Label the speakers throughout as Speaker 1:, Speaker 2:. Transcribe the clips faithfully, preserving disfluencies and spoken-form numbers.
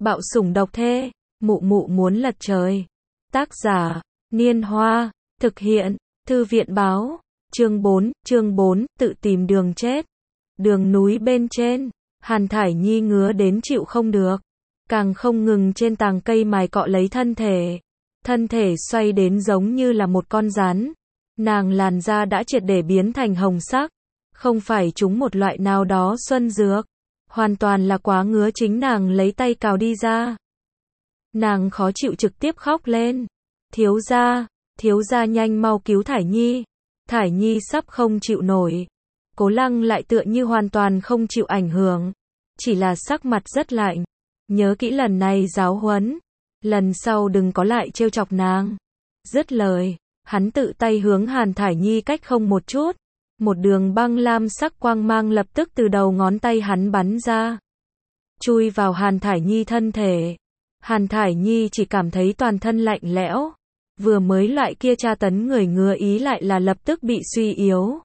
Speaker 1: Bạo sủng độc thê, mụ mụ muốn lật trời. Tác giả, Niên Hoa, thực hiện, Thư viện báo, chương bốn, chương bốn, tự tìm đường chết. Đường núi bên trên, Hàn Thải Nhi ngứa đến chịu không được, càng không ngừng trên tàng cây mài cọ lấy thân thể. Thân thể xoay đến giống như là một con rắn. Nàng làn da đã triệt để biến thành hồng sắc, không phải trúng một loại nào đó xuân dược, hoàn toàn là quá ngứa chính nàng lấy tay cào đi ra. Nàng khó chịu trực tiếp khóc lên. Thiếu gia, thiếu gia nhanh mau cứu Thải Nhi. Thải Nhi sắp không chịu nổi. Cố Lăng lại tựa như hoàn toàn không chịu ảnh hưởng, chỉ là sắc mặt rất lạnh. Nhớ kỹ lần này giáo huấn, lần sau đừng có lại trêu chọc nàng. Dứt lời, hắn tự tay hướng Hàn Thải Nhi cách không một chút. Một đường băng lam sắc quang mang lập tức từ đầu ngón tay hắn bắn ra, chui vào Hàn Thải Nhi thân thể. Hàn Thải Nhi chỉ cảm thấy toàn thân lạnh lẽo, vừa mới loại kia tra tấn người ngứa ý lại là lập tức bị suy yếu.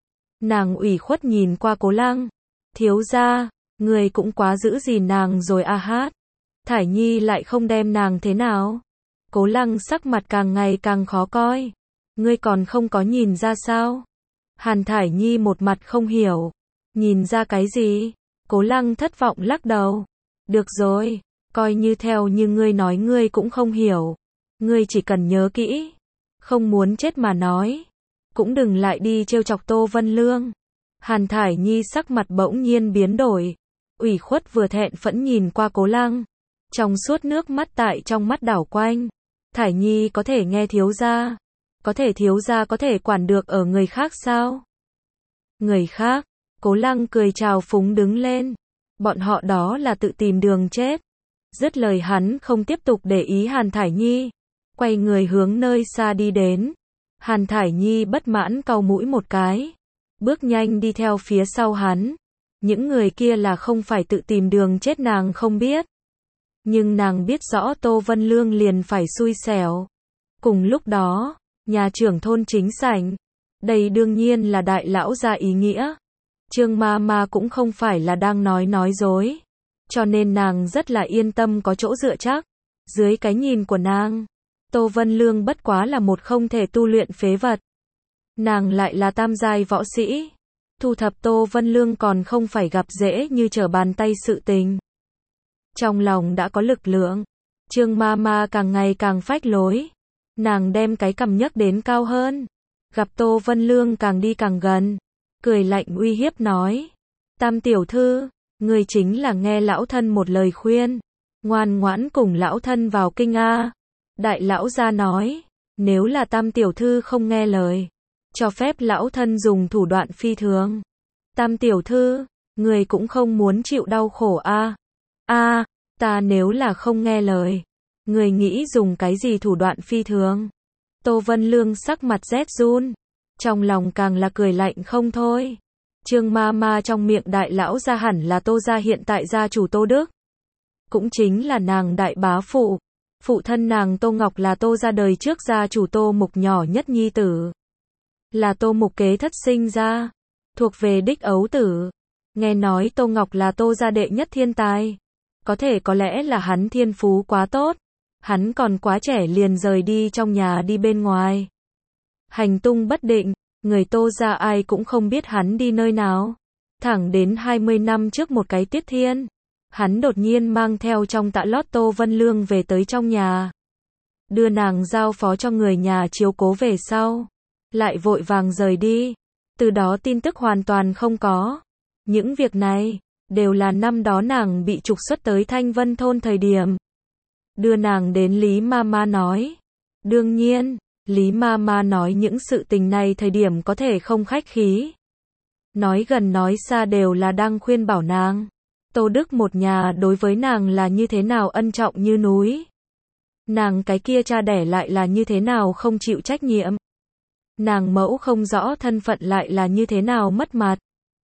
Speaker 1: Nàng ủy khuất nhìn qua Cố Lăng. Thiếu gia, người cũng quá giữ gìn nàng rồi a hát. Thải Nhi lại không đem nàng thế nào. Cố Lăng sắc mặt càng ngày càng khó coi. Ngươi còn không có nhìn ra sao? Hàn Thải Nhi một mặt không hiểu. Nhìn ra cái gì? Cố Lăng thất vọng lắc đầu. Được rồi, coi như theo như ngươi nói ngươi cũng không hiểu. Ngươi chỉ cần nhớ kỹ, không muốn chết mà nói, cũng đừng lại đi trêu chọc Tô Vân Lương. Hàn Thải Nhi sắc mặt bỗng nhiên biến đổi, ủy khuất vừa thẹn phẫn nhìn qua Cố Lăng, trong suốt nước mắt tại trong mắt đảo quanh. Thải Nhi có thể nghe thiếu gia, có thể thiếu gia có thể quản được ở người khác sao? Người khác? Cố Lăng cười trào phúng đứng lên. Bọn họ đó là tự tìm đường chết. Dứt lời hắn không tiếp tục để ý Hàn Thải Nhi, quay người hướng nơi xa đi đến. Hàn Thải Nhi bất mãn cau mũi một cái, bước nhanh đi theo phía sau hắn. Những người kia là không phải tự tìm đường chết nàng không biết, nhưng nàng biết rõ Tô Vân Lương liền phải xui xẻo. Cùng lúc đó, nhà trưởng thôn chính sảnh, đây đương nhiên là đại lão gia ý nghĩa. Trương ma ma cũng không phải là đang nói nói dối, cho nên nàng rất là yên tâm có chỗ dựa chắc. Dưới cái nhìn của nàng, Tô Vân Lương bất quá là một không thể tu luyện phế vật. Nàng lại là tam giai võ sĩ, thu thập Tô Vân Lương còn không phải gặp dễ như trở bàn tay sự tình. Trong lòng đã có lực lượng, Trương ma ma càng ngày càng phách lối. Nàng đem cái cằm nhấc đến cao hơn, gặp Tô Vân Lương càng đi càng gần, cười lạnh uy hiếp nói. Tam tiểu thư, người chính là nghe lão thân một lời khuyên, ngoan ngoãn cùng lão thân vào kinh a. Đại lão gia nói, nếu là tam tiểu thư không nghe lời, cho phép lão thân dùng thủ đoạn phi thường. Tam tiểu thư, người cũng không muốn chịu đau khổ a. A, ta nếu là không nghe lời, người nghĩ dùng cái gì thủ đoạn phi thường? Tô Vân Lương sắc mặt rét run, trong lòng càng là cười lạnh không thôi. Trương ma ma trong miệng đại lão gia hẳn là Tô gia hiện tại gia chủ Tô Đức, cũng chính là nàng đại bá phụ. Phụ thân nàng Tô Ngọc là Tô gia đời trước gia chủ Tô Mục nhỏ nhất nhi tử, là Tô Mục kế thất sinh ra, thuộc về đích ấu tử. Nghe nói Tô Ngọc là Tô gia đệ nhất thiên tài, có thể có lẽ là hắn thiên phú quá tốt, hắn còn quá trẻ liền rời đi trong nhà đi bên ngoài, hành tung bất định, người Tô gia ai cũng không biết hắn đi nơi nào. Thẳng đến hai mươi năm trước một cái tiết thiên, hắn đột nhiên mang theo trong tạ lót Tô Vân Lương về tới trong nhà, đưa nàng giao phó cho người nhà chiếu cố về sau, lại vội vàng rời đi. Từ đó tin tức hoàn toàn không có. Những việc này đều là năm đó nàng bị trục xuất tới Thanh Vân thôn thời điểm, đưa nàng đến Lý ma ma nói. Đương nhiên, Lý ma ma nói những sự tình này thời điểm có thể không khách khí, nói gần nói xa đều là đang khuyên bảo nàng. Tô Đức một nhà đối với nàng là như thế nào ân trọng như núi, nàng cái kia cha đẻ lại là như thế nào không chịu trách nhiệm, nàng mẫu không rõ thân phận lại là như thế nào mất mặt.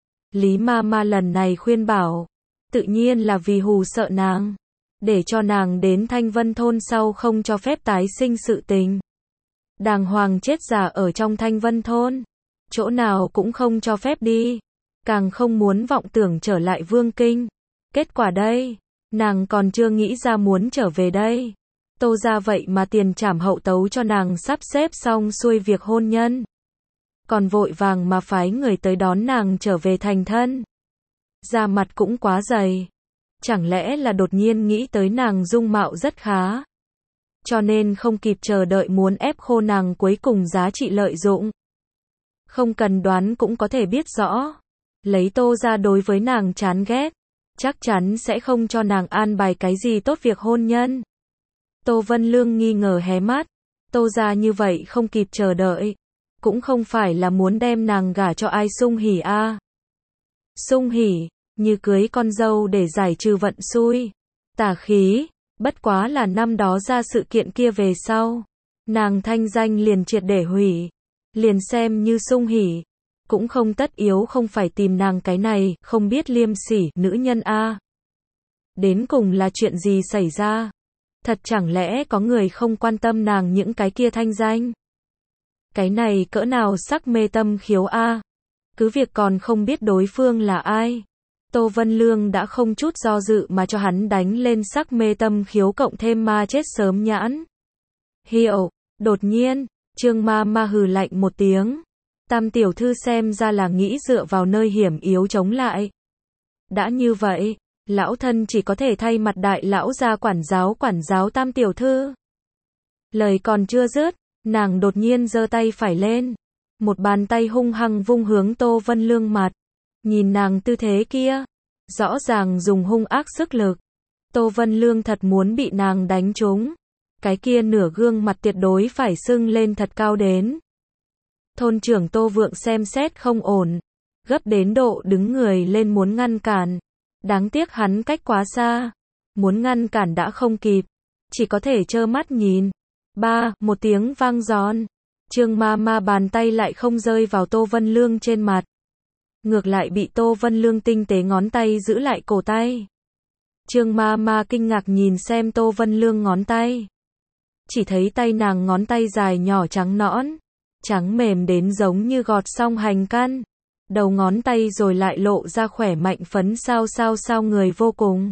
Speaker 1: Lý ma ma lần này khuyên bảo, tự nhiên là vì hù sợ nàng, để cho nàng đến Thanh Vân thôn sau không cho phép tái sinh sự tình, đàng hoàng chết già ở trong Thanh Vân thôn, chỗ nào cũng không cho phép đi, càng không muốn vọng tưởng trở lại Vương Kinh. Kết quả đây, Nàng còn chưa nghĩ ra muốn trở về đây. Tô gia vậy mà tiền trảm hậu tấu cho nàng sắp xếp xong xuôi việc hôn nhân. Còn vội vàng mà phái người tới đón nàng trở về thành thân. Da mặt cũng quá dày. Chẳng lẽ là đột nhiên nghĩ tới nàng dung mạo rất khá. Cho nên không kịp chờ đợi muốn ép khô nàng cuối cùng giá trị lợi dụng. Không cần đoán cũng có thể biết rõ. Lấy Tô gia đối với nàng chán ghét. Chắc chắn sẽ không cho nàng an bài cái gì tốt việc hôn nhân. Tô Vân Lương nghi ngờ hé mắt. Tô gia như vậy không kịp chờ đợi. Cũng không phải là muốn đem nàng gả cho ai Sung Hỉ a. À. Sung Hỉ, như cưới con dâu để giải trừ vận xui. Tà khí, bất quá là năm đó ra sự kiện kia về sau. Nàng thanh danh liền triệt để hủy. Liền xem như Sung Hỉ. Cũng không tất yếu không phải tìm nàng cái này, không biết liêm sỉ, nữ nhân a. À. Đến cùng là chuyện gì xảy ra? Thật chẳng lẽ có người không quan tâm nàng những cái kia thanh danh? Cái này cỡ nào sắc mê tâm khiếu a? À? Cứ việc còn không biết đối phương là ai. Tô Vân Lương đã không chút do dự mà cho hắn đánh lên sắc mê tâm khiếu cộng thêm ma chết sớm nhãn. Hiểu, đột nhiên, Trương Ma Ma hừ lạnh một tiếng. Tam tiểu thư xem ra là nghĩ dựa vào nơi hiểm yếu chống lại. Đã như vậy, lão thân chỉ có thể thay mặt đại lão ra quản giáo quản giáo Tam tiểu thư. Lời còn chưa dứt, nàng đột nhiên giơ tay phải lên. Một bàn tay hung hăng vung hướng Tô Vân Lương mặt. Nhìn nàng tư thế kia, rõ ràng dùng hung ác sức lực. Tô Vân Lương thật muốn bị nàng đánh trúng. Cái kia nửa gương mặt tuyệt đối phải sưng lên thật cao đến. Thôn trưởng Tô Vượng xem xét không ổn. Gấp đến độ đứng người lên muốn ngăn cản. Đáng tiếc hắn cách quá xa. Muốn ngăn cản đã không kịp. Chỉ có thể trơ mắt nhìn. Ba, một tiếng vang giòn. Trương Ma Ma bàn tay lại không rơi vào Tô Vân Lương trên mặt. Ngược lại bị Tô Vân Lương tinh tế ngón tay giữ lại cổ tay. Trương Ma Ma kinh ngạc nhìn xem Tô Vân Lương ngón tay. Chỉ thấy tay nàng ngón tay dài nhỏ trắng nõn. Trắng mềm đến giống như gọt xong hành căn. Đầu ngón tay rồi lại lộ ra khỏe mạnh phấn sao sao sao người vô cùng.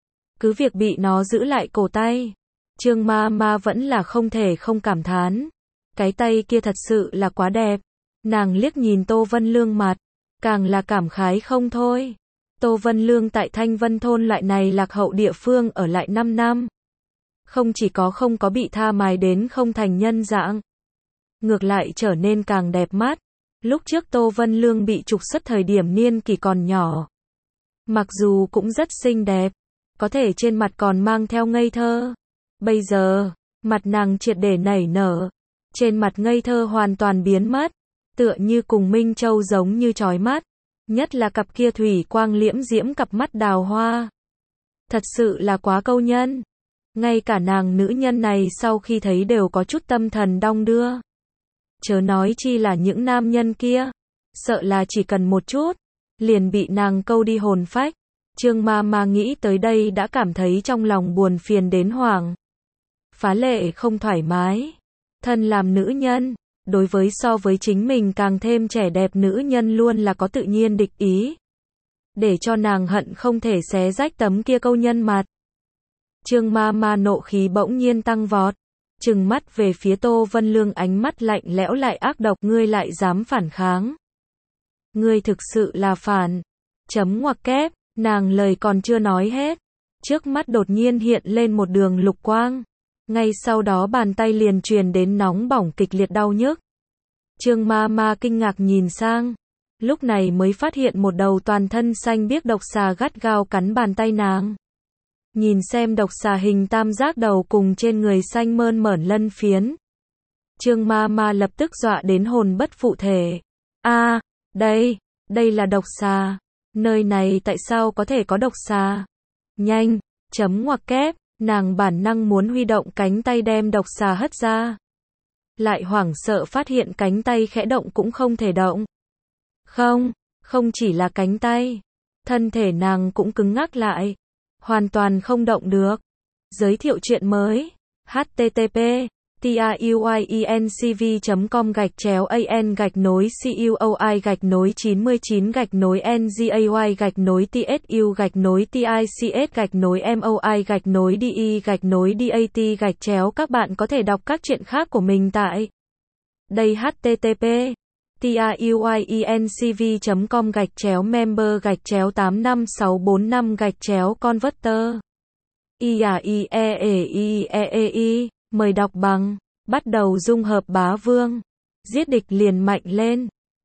Speaker 1: Cứ việc bị nó giữ lại cổ tay. Trương Ma Ma vẫn là không thể không cảm thán. Cái tay kia thật sự là quá đẹp. Nàng liếc nhìn Tô Vân Lương mặt. Càng là cảm khái không thôi. Tô Vân Lương tại Thanh Vân Thôn loại này lạc hậu địa phương ở lại năm năm. Không chỉ có không có bị tha mài đến không thành nhân dạng. Ngược lại trở nên càng đẹp mắt. Lúc trước Tô Vân Lương bị trục xuất thời điểm niên kỷ còn nhỏ. Mặc dù cũng rất xinh đẹp. Có thể trên mặt còn mang theo ngây thơ. Bây giờ, mặt nàng triệt để nảy nở. Trên mặt ngây thơ hoàn toàn biến mất. Tựa như cùng Minh Châu giống như chói mắt. Nhất là cặp kia thủy quang liễm diễm cặp mắt đào hoa. Thật sự là quá câu nhân. Ngay cả nàng nữ nhân này sau khi thấy đều có chút tâm thần đong đưa. Chớ nói chi là những nam nhân kia. Sợ là chỉ cần một chút. Liền bị nàng câu đi hồn phách. Trương Ma Ma nghĩ tới đây đã cảm thấy trong lòng buồn phiền đến hoảng. Phá lệ không thoải mái. Thân làm nữ nhân. Đối với so với chính mình càng thêm trẻ đẹp nữ nhân luôn là có tự nhiên địch ý. Để cho nàng hận không thể xé rách tấm kia câu nhân mặt. Trương Ma Ma nộ khí bỗng nhiên tăng vọt. Trừng mắt về phía Tô Vân Lương ánh mắt lạnh lẽo lại ác độc. Ngươi lại dám phản kháng. Ngươi thực sự là phản. Chấm ngoặc kép. Nàng lời còn chưa nói hết. Trước mắt đột nhiên hiện lên một đường lục quang. Ngay sau đó bàn tay liền truyền đến nóng bỏng kịch liệt đau nhức. Trương Ma Ma kinh ngạc nhìn sang. Lúc này mới phát hiện một đầu toàn thân xanh biếc độc xà gắt gao cắn bàn tay nàng. Nhìn xem độc xà hình tam giác đầu cùng trên người xanh mơn mởn lân phiến. Trương Ma Ma lập tức dọa đến hồn bất phụ thể. A, à, đây, đây là độc xà. Nơi này tại sao có thể có độc xà? Nhanh, chấm ngoặc kép. Nàng bản năng muốn huy động cánh tay đem độc xà hất ra. Lại hoảng sợ phát hiện cánh tay khẽ động cũng không thể động. Không, không chỉ là cánh tay. Thân thể nàng cũng cứng ngắc lại. Hoàn toàn không động được. Giới thiệu chuyện mới. H T T P tuyuyencv chấm com gạch chéo an gạch nối cuoi gạch nối chín mươi chín gạch nối ngay gạch nối tsu gạch nối tics gạch nối moi gạch nối de gạch nối dat gạch chéo. Các bạn có thể đọc các truyện khác của mình tại đây http tuyuyencv chấm com gạch chéo member gạch chéo tám năm sáu bốn năm gạch chéo converter. i a i e e i e e i mời đọc bằng. Bắt đầu dung hợp bá vương. Giết địch liền mạnh lên.